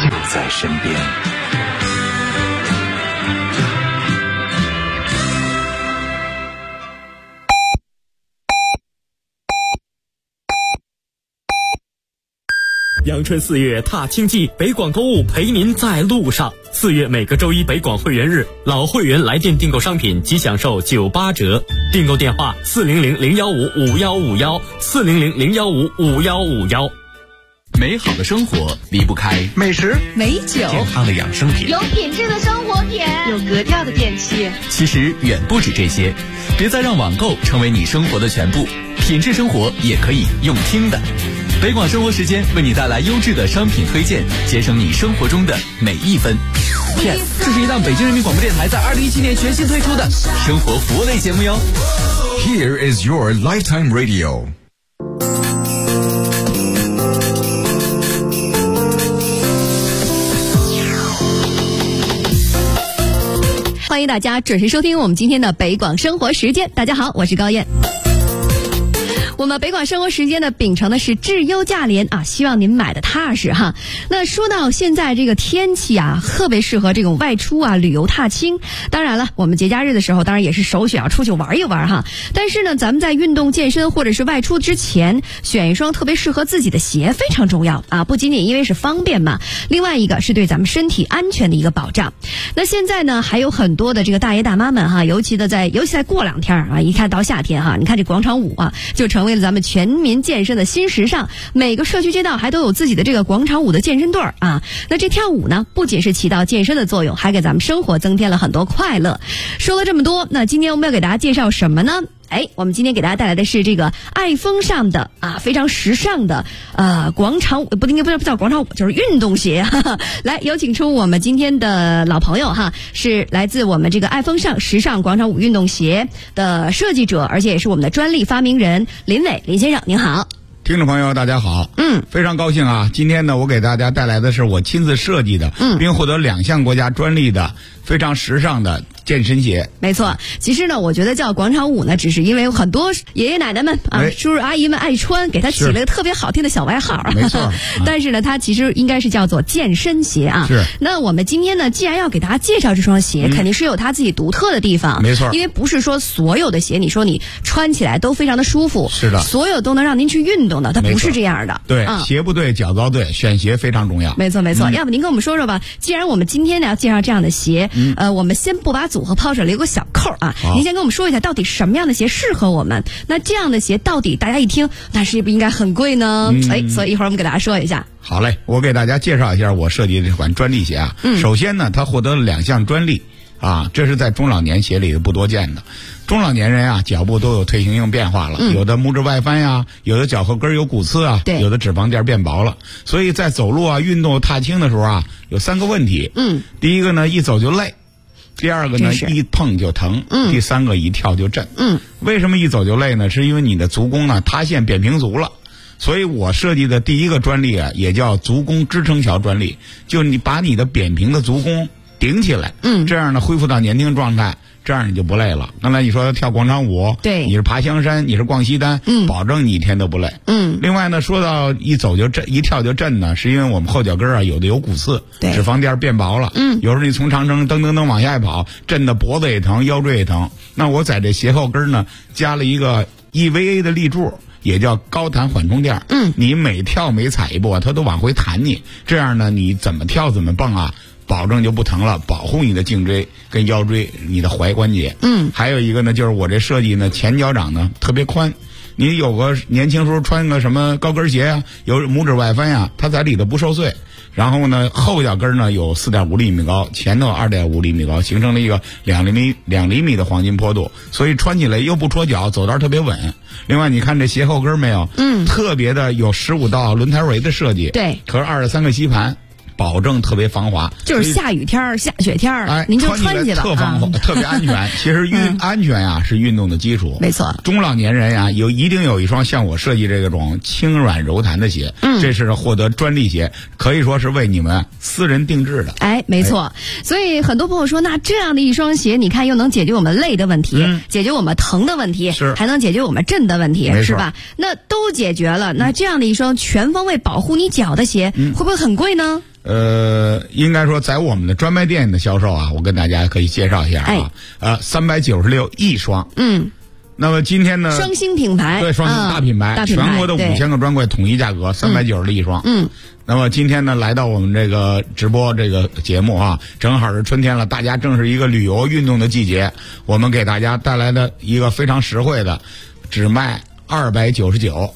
就在身边。 阳春4月踏青季，北广购物陪您在路上。4月每个周一北广会员日，老会员来电订购商品即享受98折。订购电话400-015-5151，400-015-5151。 美好的生活离不开美食、 美酒、 健康的养生品， 有品质的生活品， 有格调的电器。 其实远不止这些，别再让网购成为你生活的全部，品质生活也可以用听的。北广生活时间为你带来优质的商品推荐，节省你生活中的每一分。Yes， 这是一档北京人民广播电台在2017年全新推出的生活服务类节目哟。 Here is your lifetime radio。 欢迎大家准时收听我们今天的北广生活时间。大家好，我是高燕。我们北广生活时间呢，秉承的是质优价廉啊，希望您买的踏实哈。那说到现在这个天气啊，特别适合这种外出啊、旅游踏青。当然了，我们节假日的时候，当然也是首选要出去玩一玩哈。但是呢，咱们在运动健身或者是外出之前，选一双特别适合自己的鞋非常重要啊。不仅仅因为是方便嘛，另外一个是对咱们身体安全的一个保障。那现在呢，还有很多的这个大爷大妈们哈，尤其在过2天啊，一看到夏天哈，你看这广场舞啊，就成为了咱们全民健身的新时尚。每个社区街道还都有自己的这个广场舞的健身队啊。那这跳舞呢，不仅是起到健身的作用，还给咱们生活增添了很多快乐。说了这么多，那今天我们要给大家介绍什么呢？我们今天给大家带来的是这个爱风尚的啊，非常时尚的广场舞，不叫广场舞，就是运动鞋。来，有请出我们今天的老朋友哈，是来自我们这个爱风尚时尚广场舞运动鞋的设计者，而且也是我们的专利发明人林伟林先生，您好。 听众朋友大家好，非常高兴啊！今天呢，我给大家带来的是我亲自设计的，并获得2项国家专利的非常时尚的健身鞋。 没错，其实呢，我觉得叫广场舞呢，只是因为很多爷爷奶奶们啊、叔叔阿姨们爱穿，给它起了个特别好听的小外号。 没错， 但是呢，它其实应该是叫做健身鞋啊。 是。 那我们今天呢，既然要给大家介绍这双鞋，肯定是有它自己独特的地方。 没错， 因为不是说所有的鞋，你说你穿起来都非常的舒服， 是的， 所有都能让您去运动的，它不是这样的。 对，鞋不对，脚遭对，选鞋非常重要。 没错没错，要不您跟我们说说吧？既然我们今天呢要介绍这样的鞋，我们先不把组合抛出来，留个小扣啊。您先跟我们说一下，到底什么样的鞋适合我们？那这样的鞋到底大家一听，那是不是应该很贵呢？所以一会儿我们给大家说一下。 好嘞，我给大家介绍一下我设计的这款专利鞋啊。首先呢，它获得了2项专利啊，这是在中老年鞋里不多见的。中老年人啊，脚部都有退行性变化了，有的拇指外翻呀，有的脚后跟有骨刺啊，有的脂肪垫变薄了。所以在走路啊、运动、踏青的时候啊，有3个问题。第一个呢，一走就累；第二个呢，一碰就疼；第3个一跳就震。为什么一走就累呢？是因为你的足弓呢塌陷扁平足了。所以我设计的第一个专利啊，也叫足弓支撑桥专利，就你把你的扁平的足弓顶起来，这样呢恢复到年轻状态，这样你就不累了。刚才你说跳广场舞， 对， 你是爬香山，你是逛西单，保证你一天都不累。另外呢，说到一走就震，一跳就震呢，是因为我们后脚跟啊有的有骨刺，脂肪垫变薄了，有时候你从长城噔噔噔往下一跑，震的脖子也疼，腰椎也疼。那我在这鞋后跟呢加了一个 EVA 的立柱，也叫高弹缓冲垫。你每跳每踩一步啊，它都往回弹你，这样呢你怎么跳怎么蹦啊，保证就不疼了，保护你的颈椎跟腰椎，你的踝关节。还有一个呢，就是我这设计呢，前脚掌呢特别宽。你有个年轻时候穿个什么高跟鞋啊，有拇指外翻呀，它在里头不受碎。然后呢，后脚跟呢有4.5厘米高，前头2.5厘米高，形成了一个2厘米的黄金坡度，所以穿起来又不戳脚，走道特别稳。另外你看这鞋后跟没有，特别的有15道轮胎围的设计， 对， 和23个吸盘。保证特别防滑， 就是下雨天、下雪天，您就穿去吧， 特防滑，特别安全。其实安全呀是运动的基础， 没错。 中老年人呀一定有一双像我设计这种轻软柔弹的鞋，这是获得专利鞋，可以说是为你们私人定制的。 没错。所以很多朋友说，那这样的一双鞋，你看又能解决我们累的问题，解决我们疼的问题，还能解决我们震的问题，是吧？那都解决了，那这样的一双全方位保护你脚的鞋，会不会很贵呢？ 应该说在我们的专卖店的销售啊，我跟大家可以介绍一下啊，396一双。那么今天呢， 双星品牌， 对，双星大品牌，全国的5000个专柜统一价格396一双。那么今天呢，来到我们这个直播这个节目啊，正好是春天了，大家正是一个旅游运动的季节，我们给大家带来的一个非常实惠的，只卖299。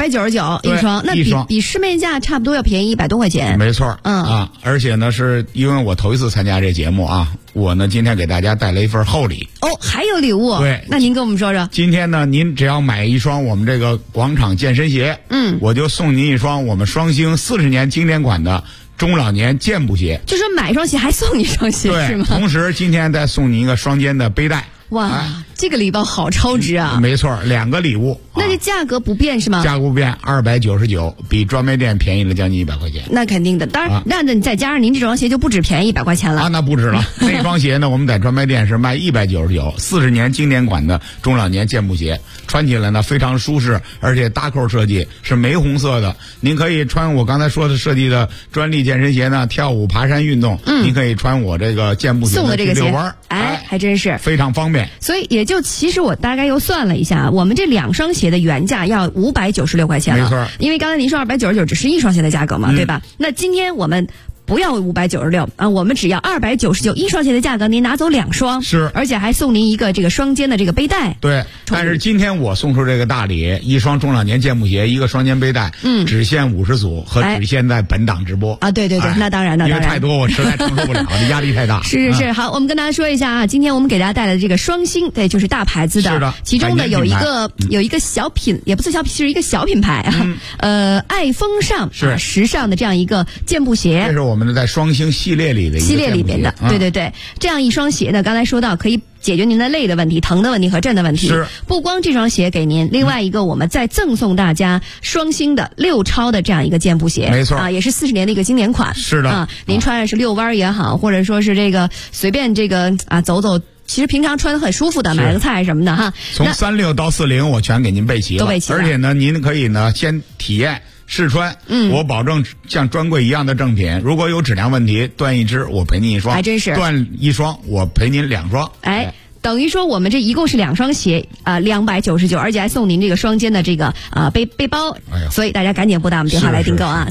299一双，那比市面价差不多要便宜100多块钱。 没错，而且呢，是因为我头一次参加这节目啊，我呢今天给大家带来一份厚礼。 哦，还有礼物？ 对， 那您跟我们说说。 今天呢，您只要买一双我们这个广场健身鞋，我就送您一双我们双星40年经典款的中老年健步鞋。 就说买一双鞋还送你一双鞋是吗？ 同时今天再送你一个双肩的背带。 哇，这个礼包好超值啊！ 没错，2个礼物。 那这价格不变是吗？ 价格不变，299，比专卖店便宜了将近100块钱。 那肯定的，当然，那你再加上您这双鞋就不止便宜100块钱了。 那不止了。那双鞋呢，我们在专卖店是卖199，40年经典款的中老年健步鞋，穿起来呢非常舒适，而且搭扣设计是玫红色的。您可以穿我刚才说的设计的专利健身鞋呢，跳舞、爬山运动。您可以穿我这个健步鞋送的这个鞋，还真是非常方便。 所以也就其实我大概又算了一下，我们这2双鞋的原价要596块钱了。 没错， 因为刚才您说299只是一双鞋的价格嘛，对吧？那今天我们不要596啊，我们只要299一双鞋的价格，您拿走2双， 是， 而且还送您一个这个双肩的这个背带。 对，但是今天我送出这个大礼，一双中老年健步鞋，一个双肩背带，只限50组和只限在本档直播啊。对，那当然， 因为太多我实在承受不了，这压力太大。 是，好，我们跟大家说一下啊，今天我们给大家带来的这个双星，对，就是大牌子的， 是的， 其中呢有一个小品，也不是小品，是一个小品牌啊，爱风尚是时尚的这样一个健步鞋， 这是我们的在双星系列里的一个系列里边的，对，这样一双鞋呢，刚才说到可以解决您的累的问题、疼的问题和震的问题。 是， 不光这双鞋给您，另外一个我们再赠送大家双星的6超的这样一个健步鞋。 没错啊，也是40年的一个经典款。 是的啊，您穿着是遛弯也好，或者说是这个随便这个走走。其实平常穿得很舒服的，买个菜什么的哈。 从36到40我全给您备齐了， 都备齐了。 而且呢，您可以呢先体验试穿，我保证像专柜一样的正品。如果有质量问题，断一只我赔您1双， 还真是断1双我赔您2双。 等于说我们这一共是2双鞋299，而且还送您这个双肩的这个背包。所以大家赶紧拨打我们电话来订购啊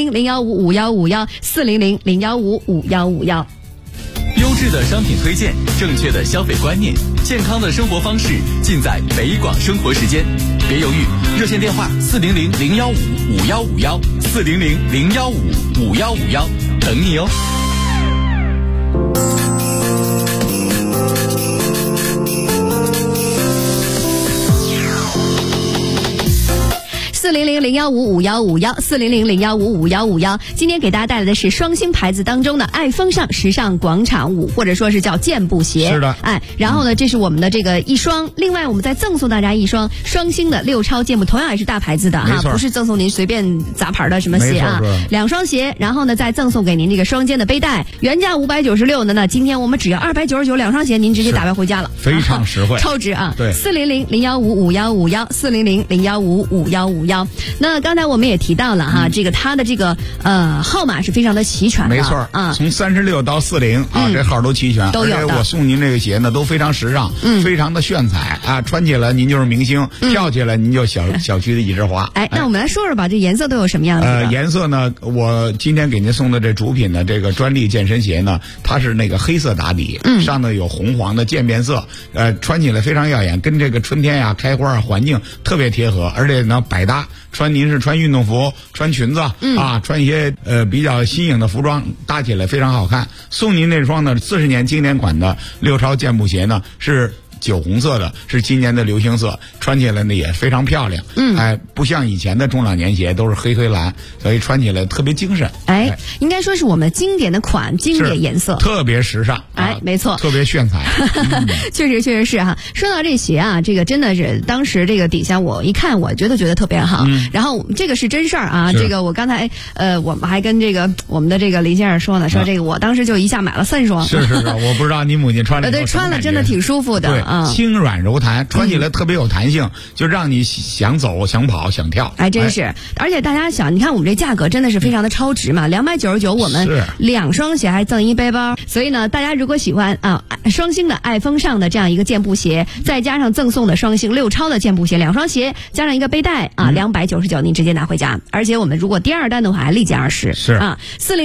，400-015-5151，400-015-5151。 优质的商品推荐，正确的消费观念，健康的生活方式，尽在北广生活时间。别犹豫，热线电话400-015-5151，400-015-5151，等你哦。 400-015-5151，400-015-5151。今天给大家带来的是双星牌子当中的爱风尚时尚广场舞，或者说是叫健步鞋。 是的， 然后呢，这是我们的这个一双，另外我们再赠送大家一双双星的6超健步，同样也是大牌子的哈，不是赠送您随便杂牌的什么鞋啊，2双鞋，然后呢再赠送给您这个双肩的背带，原价596呢，那今天我们只要299，2双鞋您直接打包回家了， 非常实惠， 超值啊！ 对 ，400-015-5151，400-015-5151。那刚才我们也提到了哈，这个它的这个号码是非常的齐全的， 没错啊，从36到40这号都齐全， 都有的。 而且我送您这个鞋呢都非常时尚，非常的炫彩啊，穿起来您就是明星，跳起来您就小区的一枝花。 那我们来说说吧，这颜色都有什么样子的？ 颜色呢，我今天给您送的这主品的这个专利健身鞋呢，它是那个黑色打底，上头有红黄的渐变色，穿起来非常耀眼，跟这个春天呀开花环境特别贴合，而且呢百搭。您是穿运动服、穿裙子穿一些比较新颖的服装，搭起来非常好看。送您那双呢40年经典款的6超健步鞋呢是酒红色的，是今年的流行色，穿起来呢也非常漂亮。不像以前的中老年鞋都是黑蓝，所以穿起来特别精神。 应该说是我们经典的款，经典颜色， 特别时尚。 没错， 特别炫彩。 确实是哈。说到这鞋啊，这个真的是当时这个底下我一看，我觉得特别好。然后这个是真事儿啊，这个我刚才我们还跟这个我们的这个林先生说呢，说这个我当时就一下买了3双。 是，我不知道你母亲穿了， 对，穿了真的挺舒服的。 啊， 轻软柔弹，穿起来特别有弹性，就让你想走、想跑、想跳。 还真是，而且大家想，你看我们这价格真的是非常的超值嘛，299我们2双鞋还赠1背包，所以呢，大家如果喜欢啊双星的爱风尚的这样一个健步鞋，再加上赠送的双星六超的健步鞋2双鞋，加上一个背带啊，299您直接拿回家。而且我们如果第2单的话还立减20， 是啊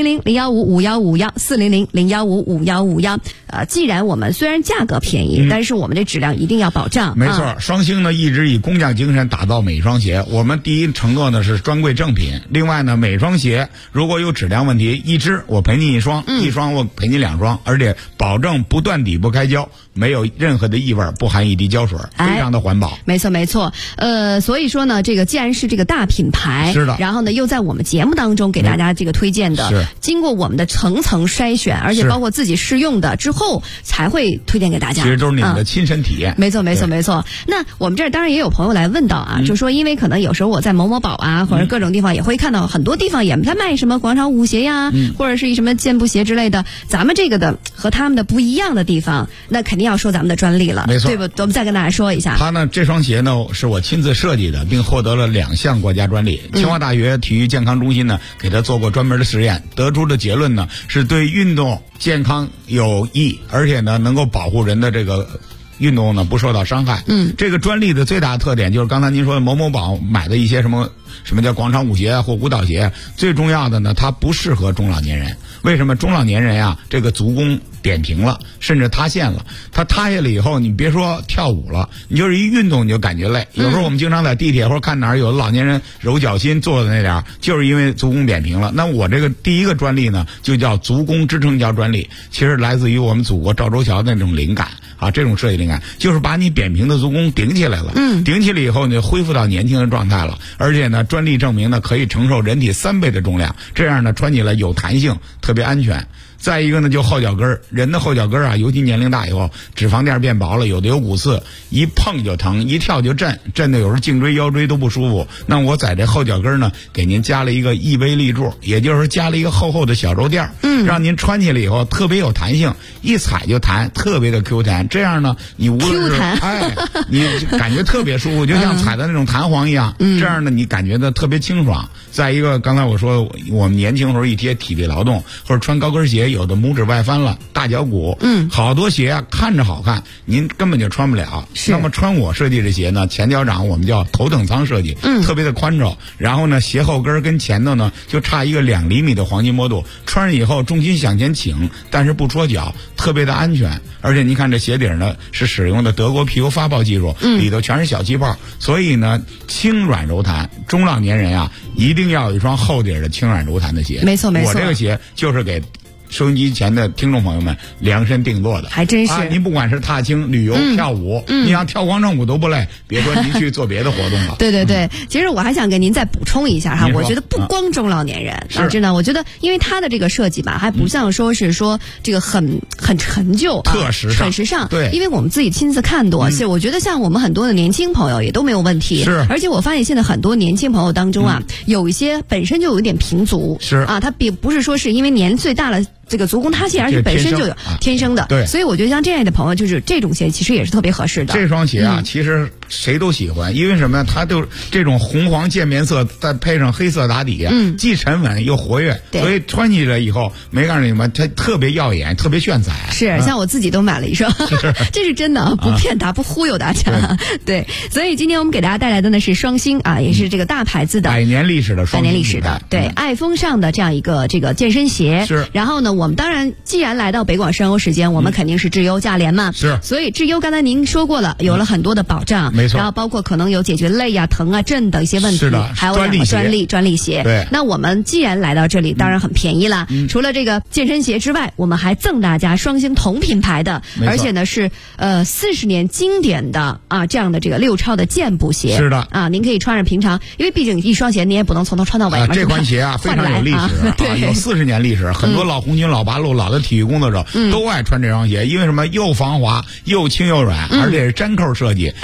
，400-015-5151，400-015-5151。既然我们虽然价格便宜，但是我们这质量一定要保障。 没错，双星呢一直以工匠精神打造每一双鞋。我们第一承诺呢是专柜正品，另外呢每双鞋如果有质量问题，一只我赔你1双，1双我赔你2双，而且保证不断底不开胶，没有任何的异味，不含一滴胶水，非常的环保。 没错没错，所以说呢，这个既然是这个大品牌， 是的， 然后呢又在我们节目当中给大家这个推荐的， 是经过我们的层层筛选，而且包括自己试用的之后才会推荐给大家。 其实都是你们的亲身体验。 没错没错没错。那我们这儿当然也有朋友来问到啊，就说因为可能有时候我在某某宝啊，或者各种地方也会看到很多地方也在卖什么广场舞鞋呀，或者是一什么健步鞋之类的。咱们这个的和他们的不一样的地方，那肯定要说咱们的专利了， 没错， 对不？我们再跟大家说一下， 他呢这双鞋呢是我亲自设计的，并获得了2项国家专利。清华大学体育健康中心呢给他做过专门的实验，得出的结论呢是对运动健康有益，而且呢能够保护人的这个运动呢不受到伤害。这个专利的最大的特点就是刚才您说的某某宝买的一些什么叫广场舞鞋或舞蹈鞋，最重要的呢它不适合中老年人。为什么？中老年人啊这个足弓扁平了，甚至塌陷了。他塌下来以后，你别说跳舞了，你就是一运动你就感觉累。有时候我们经常在地铁或者看哪儿有的老年人揉脚心坐的那点儿，就是因为足弓扁平了。那我这个第一个专利呢就叫足弓支撑胶专利，其实来自于我们祖国赵州桥的那种灵感啊，这种设计灵感就是把你扁平的足弓顶起来了，顶起来以后你就恢复到年轻的状态了。而且呢专利证明呢可以承受人体3倍的重量，这样呢穿起来有弹性，特别安全。再一个呢，就后脚跟人的后脚跟啊，尤其年龄大以后，脂肪垫变薄了，有的有骨刺，一碰就疼，一跳就震的有时候颈椎腰椎都不舒服。那我在这后脚跟呢，给您加了一个异微立柱，也就是加了一个厚厚的小肉垫，让您穿起来以后特别有弹性，一踩就弹，特别的 Q 弹。这样呢，你无论是你感觉特别舒服，就像踩的那种弹簧一样。这样呢，你感觉的特别清爽。再一个，刚才我说我们年轻时候一些体力劳动或者穿高跟鞋，有的拇指外翻了，大脚骨，好多鞋啊看着好看，您根本就穿不了。那么穿我设计的鞋呢，前脚掌我们叫头等舱设计，特别的宽敞。然后呢，鞋后跟跟前头呢就差一个2厘米的黄金摸度，穿上以后重心向前倾，但是不戳脚，特别的安全。而且您看这鞋底呢是使用的德国皮尤发泡技术，里头全是小气泡，所以呢轻软柔弹。中老年人啊一定要有一双厚底的轻软柔弹的鞋。 没错没错， 我这个鞋就是给收音机前的听众朋友们量身定做的， 还真是。 您不管是踏青、旅游、跳舞，你想跳广场舞都不累，别说您去做别的活动了。 对对对，其实我还想给您再补充一下哈，我觉得不光中老年人，真的，我觉得因为它的这个设计吧，还不像说是说这个很陈旧啊， 特时尚， 很时尚。 对， 因为我们自己亲自看过，是我觉得像我们很多的年轻朋友也都没有问题。 是， 而且我发现现在很多年轻朋友当中啊，有一些本身就有一点平足， 是啊， 他并不是说是因为年岁大了。这个足弓塌陷，而且本身就有天生的， 对， 所以我觉得像这样的朋友，就是这种鞋其实也是特别合适的。 这双鞋啊，其实谁都喜欢，因为什么呀？它就这种红黄渐变色，再配上黑色打底，既沉稳又活跃，所以穿起来以后，没告诉你们，它特别耀眼，特别炫彩。 是，像我自己都买了一双，这是真的，不骗大家，不忽悠大家。对，所以今天我们给大家带来的呢是双星啊，也是这个大牌子的 100年历史的双星，100 年历史的，对，爱风尚的这样一个这个健身鞋。 是， 然后呢，我们当然既然来到北广深欧时间，我们肯定是质优价廉嘛。 是， 所以质优刚才您说过了，有了很多的保障， 没错。 然后包括可能有解决累啊、疼啊、震的一些问题， 是的， 还有2个专利鞋。 对， 那我们既然来到这里，当然很便宜啦。除了这个健身鞋之外，我们还赠大家双星同品牌的，而且呢是40年经典的啊这样的这个6超的健步鞋。 是的啊，您可以穿上平常，因为毕竟一双鞋你也不能从头穿到尾。 这款鞋啊非常有历史啊，有40年历史，很多老红军、老八路、老的体育工作者都爱穿这双鞋，因为什么？又防滑，又轻又软，而且是粘扣设计。这次呢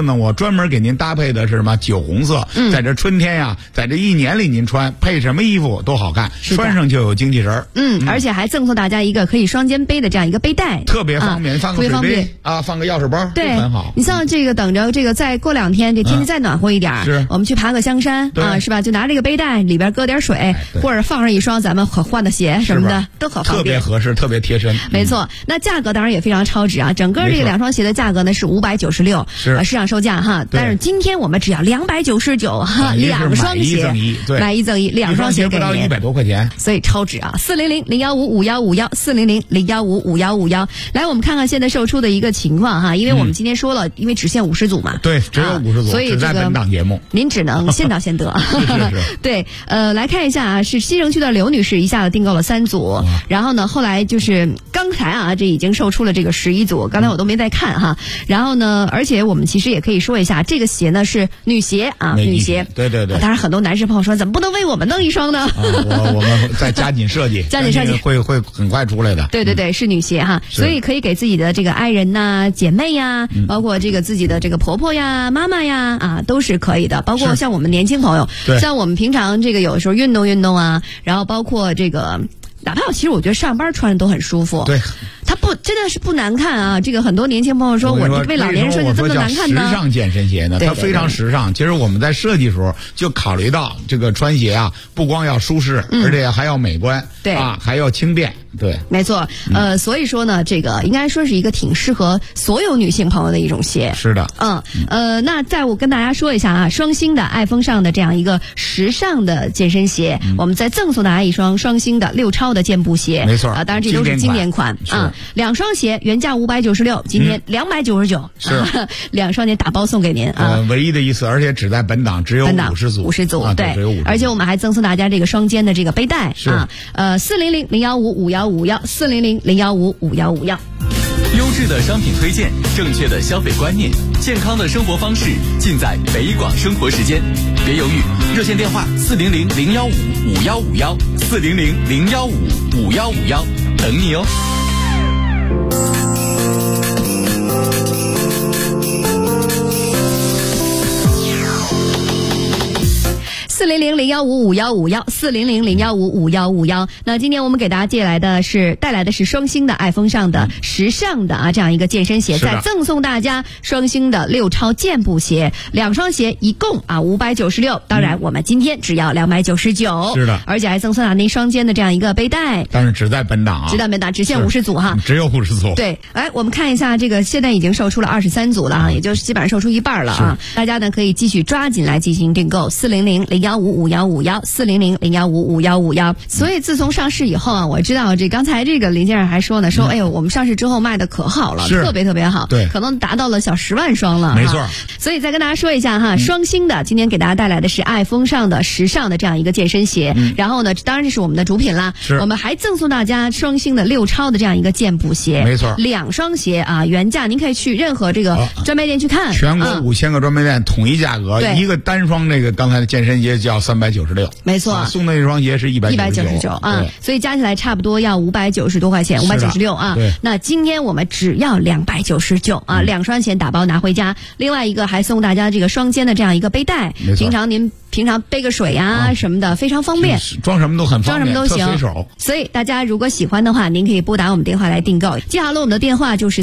呢，我专门给您搭配的是什么酒红色，在这春天呀，在这一年里您穿，配什么衣服都好看，穿上就有精气神。 而且还赠送大家一个可以双肩背的这样一个背带， 特别方便，放个水杯啊，放个钥匙包， 对， 很好。 你像这个等着这个再过2天，这天气再暖和一点，我们去爬个香山啊，是吧？就拿这个背带里边搁点水，或者放上一双咱们可换的鞋什么的，都好方便， 特别合适，特别贴身。 没错，那价格当然也非常超值啊！整个这个2双鞋的价格呢是596，市场售价哈，但是今天我们只要299哈，2双鞋买一赠一，2双鞋给您， 不到100多块钱， 所以超值啊！400-015-5151，400-015-5151。来，我们看看现在售出的一个情况哈，因为我们今天说了，因为只限50组嘛， 对，只有50组， 所以只在本档节目， 您只能先到先得。 是。 对，来看一下啊，是西城区的刘女士一下子订购了3组，然后呢，后来就是刚才啊，这已经售出了这个11组，刚才我都没在看哈。然后呢，而且我们其实也可以说一下，这个鞋呢是女鞋啊，女鞋。 对。 当然，很多男士朋友说，怎么不能为我们弄一双呢？ 我们再加紧设计，会很快出来的。 对，是女鞋哈，所以可以给自己的这个爱人呐、姐妹呀，包括这个自己的这个婆婆呀、妈妈呀啊，都是可以的。包括像我们年轻朋友，像我们平常这个有时候运动啊，然后包括这个。哪怕其实我觉得上班穿着都很舒服， 对， 它真的是不难看啊。这个很多年轻朋友说，我为老年人设计这么难看呢？ 时尚健身鞋呢，它非常时尚。其实我们在设计时候就考虑到这个穿鞋啊，不光要舒适，而且还要美观，对啊，还要轻便。对， 没错，所以说呢，这个应该说是一个挺适合所有女性朋友的一种鞋。 是的， 那在我跟大家说一下啊，双星的爱风尚的这样一个时尚的健身鞋，我们再赠送大家一双双星的6超的健步鞋。 没错啊，当然这都是经典款啊，2双鞋原价596，今天299，是2双鞋打包送给您啊， 唯一的一次，而且只在本档只有50组， 对，而且我们还赠送大家这个双肩的这个背带啊，400-015-5151，400-015-5151。 优质的商品推荐，正确的消费观念，健康的生活方式，尽在北广生活时间。别犹豫，热线电话400-015-5151，400-015-5151，等你哦。 400-015-5151，400-015-5151。那今天我们给大家带来的是双星的爱风尚的时尚的啊这样一个健身鞋，再赠送大家双星的6超健步鞋，2双鞋一共啊596，当然我们今天只要299，是的，而且还赠送那双肩的这样一个背带， 但是只在本档啊， 只限50组哈， 只有50组。 对，来我们看一下这个，现在已经售出了23组了啊，也就是基本上售出一半了啊，大家呢可以继续抓紧来进行订购，400-015-5151，400-015-5151。所以自从上市以后啊，我知道刚才这个林先生还说呢，哎呦，我们上市之后卖的可好了，特别特别好，对，可能达到了小10万双了， 没错。 所以再跟大家说一下哈，双星的今天给大家带来的是爱风尚的时尚的这样一个健身鞋，然后呢，当然这是我们的主品啦，我们还赠送大家双星的6超的这样一个健步鞋，没错，2双鞋啊，原价您可以去任何这个专卖店去看， 全国5000个专卖店统一价格，一个单双这个刚才的健身鞋叫396，没错，送的一双鞋是199 啊，所以加起来差不多要590多块钱，596啊。那今天我们只要299啊，2双鞋打包拿回家，另外一个还送大家这个双肩的这样一个背带，平常背个水啊什么的非常方便， 装什么都很方便， 装什么都行。所以大家如果喜欢的话，您可以拨打我们电话来订购。记好了，我们的电话就是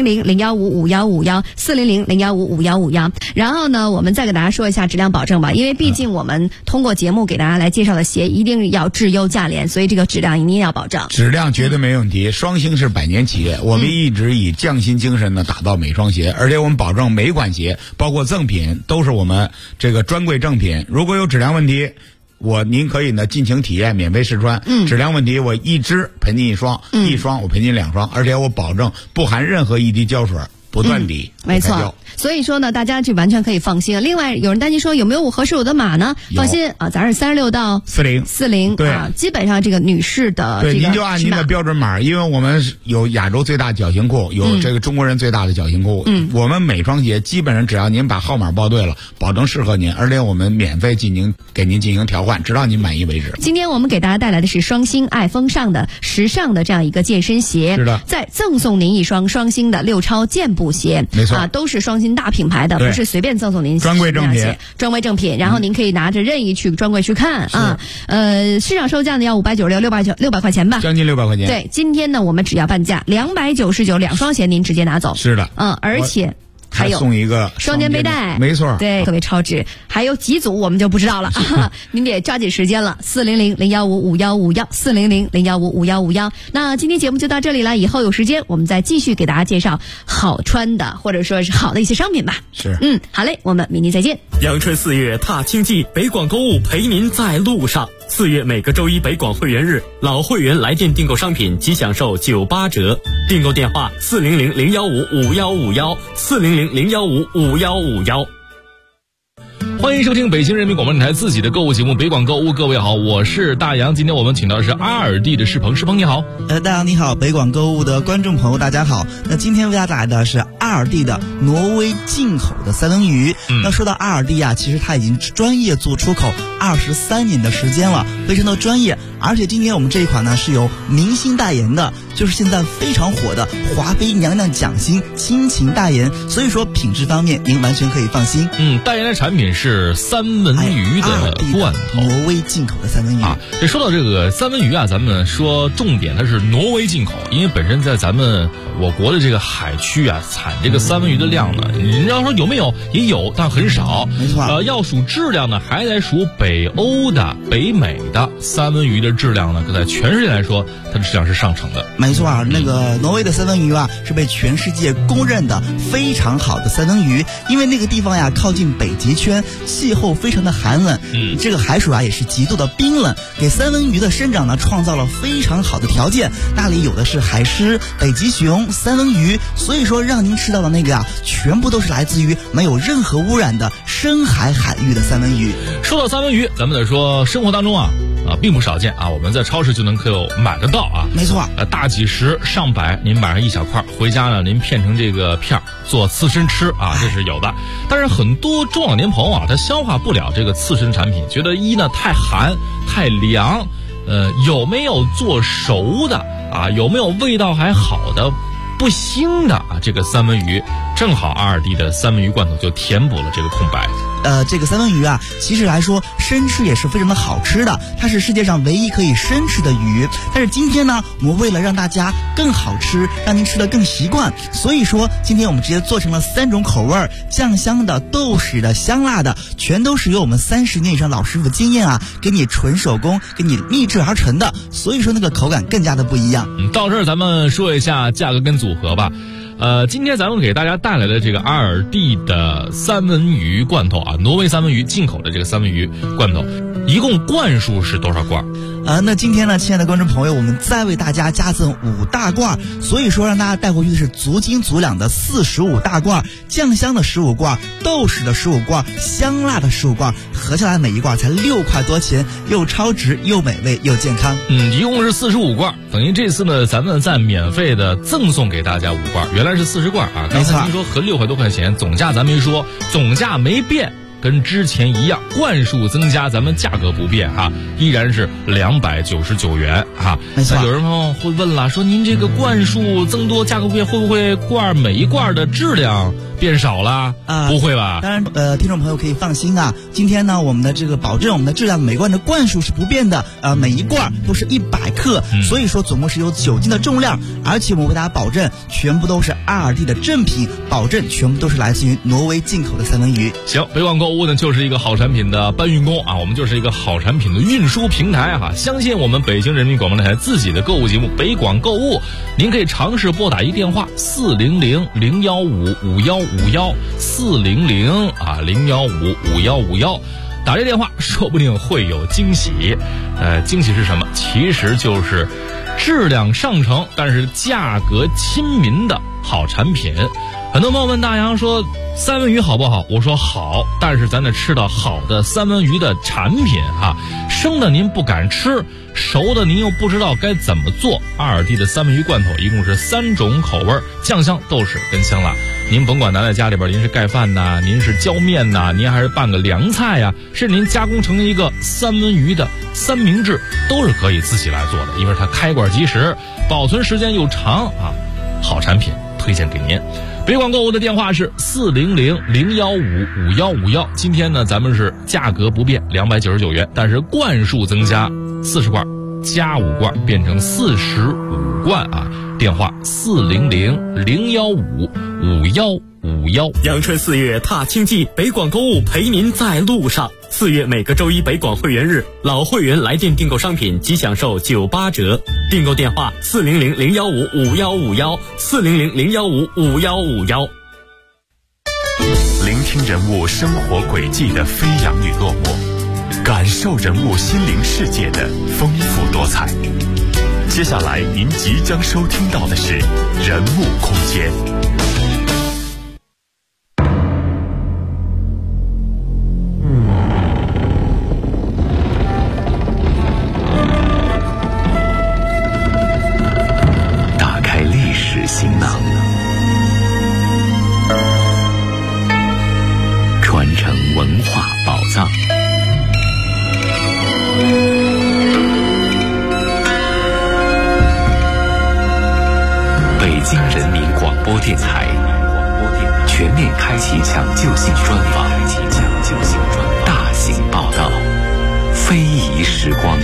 400-015-5151，400-015-5151。然后呢，我们再给大家说一下质量保证吧，因为毕竟我们通过节目给大家来介绍的鞋一定要质优价廉，所以这个质量一定要保证。 质量绝对没问题，双星是100年企业，我们一直以匠心精神呢打造每双鞋，而且我们保证每款鞋包括赠品都是我们这个专柜正品。如果有质量问题，您可以呢尽情体验，免费试穿。质量问题我一只赔您1双，一双我赔您2双，而且我保证不含任何一滴胶水，不断底。 没错。所以说呢，大家这完全可以放心。另外，有人担心说有没有合适我的码呢？放心啊，咱是36到40，对啊，基本上这个女士的这个， 对，您就按您的标准码，因为我们有亚洲最大脚型裤，有这个中国人最大的脚型裤。我们每双鞋基本上只要您把号码报对了，保证适合您，而且我们免费给您进行调换，直到您满意为止。 今天我们给大家带来的是双星爱风尚的时尚的这样一个健身鞋，是的，再赠送您一双双星的6超健步布鞋， 没错都是双星大品牌的，不是随便赠送您专柜正品， 专柜正品。然后您可以拿着任意去专柜去看啊。市场售价呢要596，600块钱吧， 将近600块钱。 对，今天呢我们只要半价，299两双鞋您直接拿走。 是的， 而且还有送一个双肩背带， 没错， 对，特别超值。还有几组我们就不知道了，您得抓紧时间了。400-015-5151，400-015-5151。那今天节目就到这里了，以后有时间我们再继续给大家介绍好穿的或者说是好的一些商品吧。 是， 好嘞，我们明天再见。 阳春4月踏青季，北广购物陪您在路上。4月每个周一北广会员日，老会员来电订购商品即享受98折。订购电话400-015-5151，400-015-5151。 欢迎收听北京人民广播电台自己的购物节目《北广购物》，各位好，我是大杨。今天我们请到的是阿尔蒂的世鹏，世鹏你好。 大杨你好，北广购物的观众朋友大家好。那今天为大家带来的是阿尔蒂的挪威进口的三文鱼。那说到阿尔蒂啊，其实它已经专业做出口23年的时间了，非常的专业。而且今天我们这一款呢是由明星代言的，就是现在非常火的华妃娘娘奖星亲情代言，所以说品质方面您完全可以放心。 代言的产品是三文鱼的罐头， 挪威进口的三文鱼啊。这说到这个三文鱼啊，咱们说重点它是挪威进口，因为本身在我国的这个海区啊，产这个三文鱼的量呢，你要说有没有也有，但很少。 没错。 要数质量呢，还得数北欧的、北美的三文鱼的质量呢，在全世界来说，它的质量是上乘的。 没错啊，那个挪威的三文鱼啊，是被全世界公认的非常好的三文鱼，因为那个地方呀靠近北极圈，气候非常的寒冷，这个海水啊也是极度的冰冷，给三文鱼的生长呢创造了非常好的条件。那里有的是海狮、北极熊、三文鱼，所以说让您吃到的那个啊，全部都是来自于没有任何污染的深海海域的三文鱼。 说到三文鱼，咱们得说生活当中啊并不少见啊，我们在超市就能买得到啊。 没错， 大几十上百，您买上一小块回家呢，您片成这个片做刺身吃啊，这是有的。但是很多中老年朋友啊，他消化不了这个刺身产品，觉得呢太寒太凉，有没有做熟的啊？有没有味道还好的不腥的啊？这个三文鱼正好阿尔蒂的三文鱼罐头就填补了这个空白。 这个三文鱼啊，其实来说生吃也是非常的好吃的，它是世界上唯一可以生吃的鱼。但是今天呢，我们为了让大家更好吃，让您吃得更习惯，所以说今天我们直接做成了3种口味，酱香的、豆豉的、香辣的，全都是由我们30年以上老师傅经验啊，给你纯手工，给你秘制而成的，所以说那个口感更加的不一样。 到这儿咱们说一下价格跟组合吧。今天咱们给大家带来的这个阿尔蒂的三文鱼罐头啊，挪威三文鱼进口的这个三文鱼罐头，一共罐数是多少罐？ 那今天呢，亲爱的观众朋友，我们再为大家加赠5大罐，所以说让大家带回去的是足斤足两的45大罐，酱香的15罐，豆豉的15罐，香辣的15罐，合下来每一罐才6块多钱，又超值又美味又健康。 一共是45罐，等于这次呢，咱们再免费的赠送给大家5罐，原来是40罐啊。刚才您说合6块多块钱，总价咱没说，总价没变。跟之前一样，罐数增加，咱们价格不变哈，依然是299元哈。那有人朋友会问了，说您这个罐数增多，价格不变，会不会每一罐的质量变少了啊？不会吧？ 当然，听众朋友可以放心啊。今天呢，我们的这个保证我们的质量，每罐的罐数是不变的，每一罐都是100克，所以说总共是有9斤的重量，而且我们为大家保证，全部都是阿尔蒂的正品，保证全部都是来自于挪威进口的三文鱼。 行，北广购物呢就是一个好产品的搬运工啊，我们就是一个好产品的运输平台哈。相信我们北京人民广播电台自己的购物节目北广购物，您可以尝试拨打一电话400-015-5151，400-015-5151，打这电话说不定会有惊喜。惊喜是什么？其实就是质量上乘，但是价格亲民的好产品。很多朋友问大杨说三文鱼好不好？我说好，但是咱得吃到好的三文鱼的产品哈，生的您不敢吃，熟的您又不知道该怎么做。阿尔蒂的三文鱼罐头一共是3种口味，酱香、豆豉跟香辣。您甭管拿在家里边，您是盖饭呐，您是浇面呐，您还是拌个凉菜呀，甚至您加工成一个三文鱼的三明治，都是可以自己来做的，因为它开罐即食，保存时间又长啊，好产品推荐给您。 北广购物的电话是400-015-5151。今天呢，咱们是价格不变299元，但是罐数增加40罐，加5罐变成45罐啊。电话400-015-5151。 阳春4月踏青季，北广购物陪您在路上。4月每个周一北广会员日，老会员来电订购商品即享受98折。订购电话400-015-5151，400-015-5151。 聆听人物生活轨迹的飞扬与落寞，感受人物心灵世界的丰富多彩。接下来您即将收听到的是人物空间。 打开历史行囊，传承文化宝藏。北京人民广播电台全面开启抢救性专访，大型报道，非遗时光。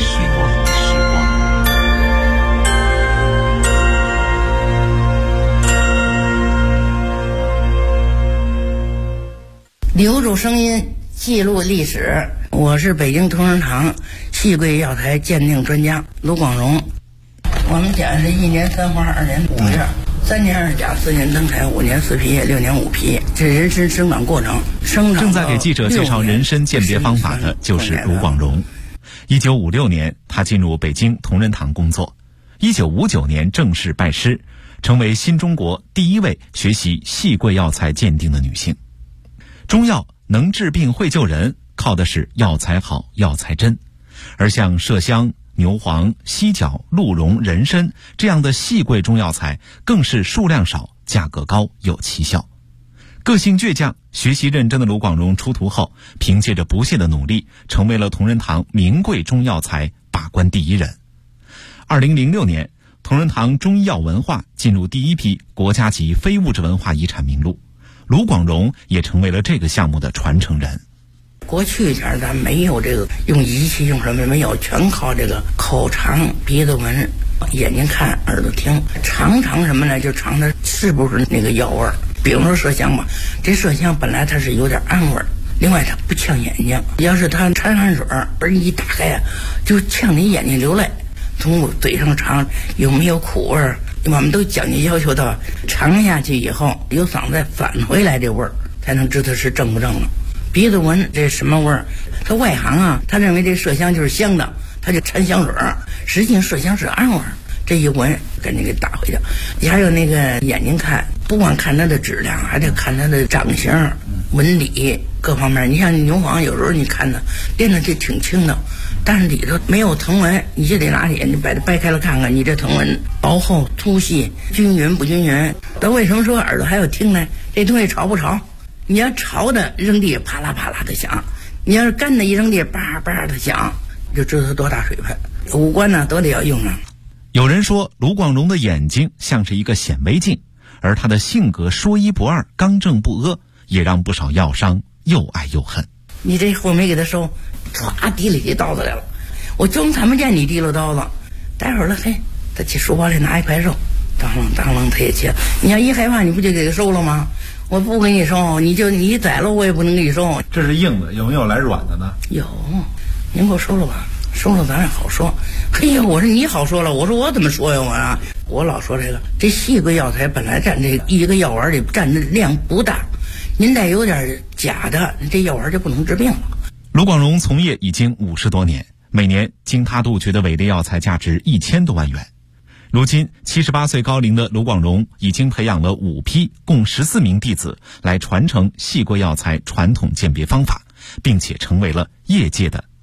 留住声音，记录历史。我是北京同仁堂细桂药材鉴定专家卢广荣。我们讲是1年3花2年5月，3年2甲4年登台5年4皮叶6年5皮，这人参生长过程。 正在给记者介绍人参鉴别方法的就是卢广荣。1956年，他进入北京同仁堂工作。1959年正式拜师，成为新中国第一位学习细桂药材鉴定的女性。中药能治病会救人，靠的是药材好、药材真。而像麝香、牛黄、犀角、鹿茸、人参这样的细桂中药材，更是数量少、价格高、有奇效。个性倔强、学习认真的卢广荣出徒后，凭借着不懈的努力，成为了同仁堂名贵中药材把关第一人。2006年，同仁堂中医药文化进入第一批国家级非物质文化遗产名录，卢广荣也成为了这个项目的传承人。 过去点咱没有这个用仪器用什么没有，全靠这个口尝、鼻子闻、眼睛看、耳朵听，尝什么呢？就尝它是不是那个药味儿。比如说麝香吧，这麝香本来它是有点暗味儿，另外它不呛眼睛，要是它掺汗水儿一打开就呛你眼睛流泪。从嘴上尝有没有苦味儿，我们都讲究要求到尝下去以后由嗓子再返回来这味儿，才能知道是正不正了。鼻子闻这什么味儿？他外行他认为这麝香就是香的，他就掺香水儿，实际上麝香是暗味儿。这一闻赶紧给打回去。还有那个眼睛看，不光看它的质量，还得看它的长相、纹理各方面。你像牛黄，有时候你看它练的就挺轻的，但是里头没有藤纹，你就得拿眼睛把它掰开了看看，你这藤纹薄厚、粗细、均匀不均匀。但为什么说耳朵还要听呢？这东西潮不潮？你要潮的扔地啪啦啪啦的响，你要是干的一扔地叭叭的响，就知道它多大水分。五官呢都得要用上。 有人说卢广荣的眼睛像是一个显微镜，而他的性格说一不二、刚正不阿，也让不少药商又爱又恨。 你这货没给他收，唰提里刀子来了，我就看不见你提了刀子，待会儿了，嘿，他去书包里拿一块肉，当啷他也切。你要一害怕，你不就给他收了吗？我不给你收，你宰了我也不能给你收。 这是硬的，有没有来软的呢？ 有，您给我收了吧，收了咱也好说。嘿呀，我说你好说了，我说我怎么说呀我老说这细桂药材本来占这一个药丸里占的量不大，您再有点假的，这药丸就不能治病了。 卢广荣从业已经50多年，每年经他杜绝的伪劣药材价值1000多万元。如今78岁高龄的卢广荣已经培养了5批共14名弟子来传承细桂药材传统鉴别方法，并且成为了业界的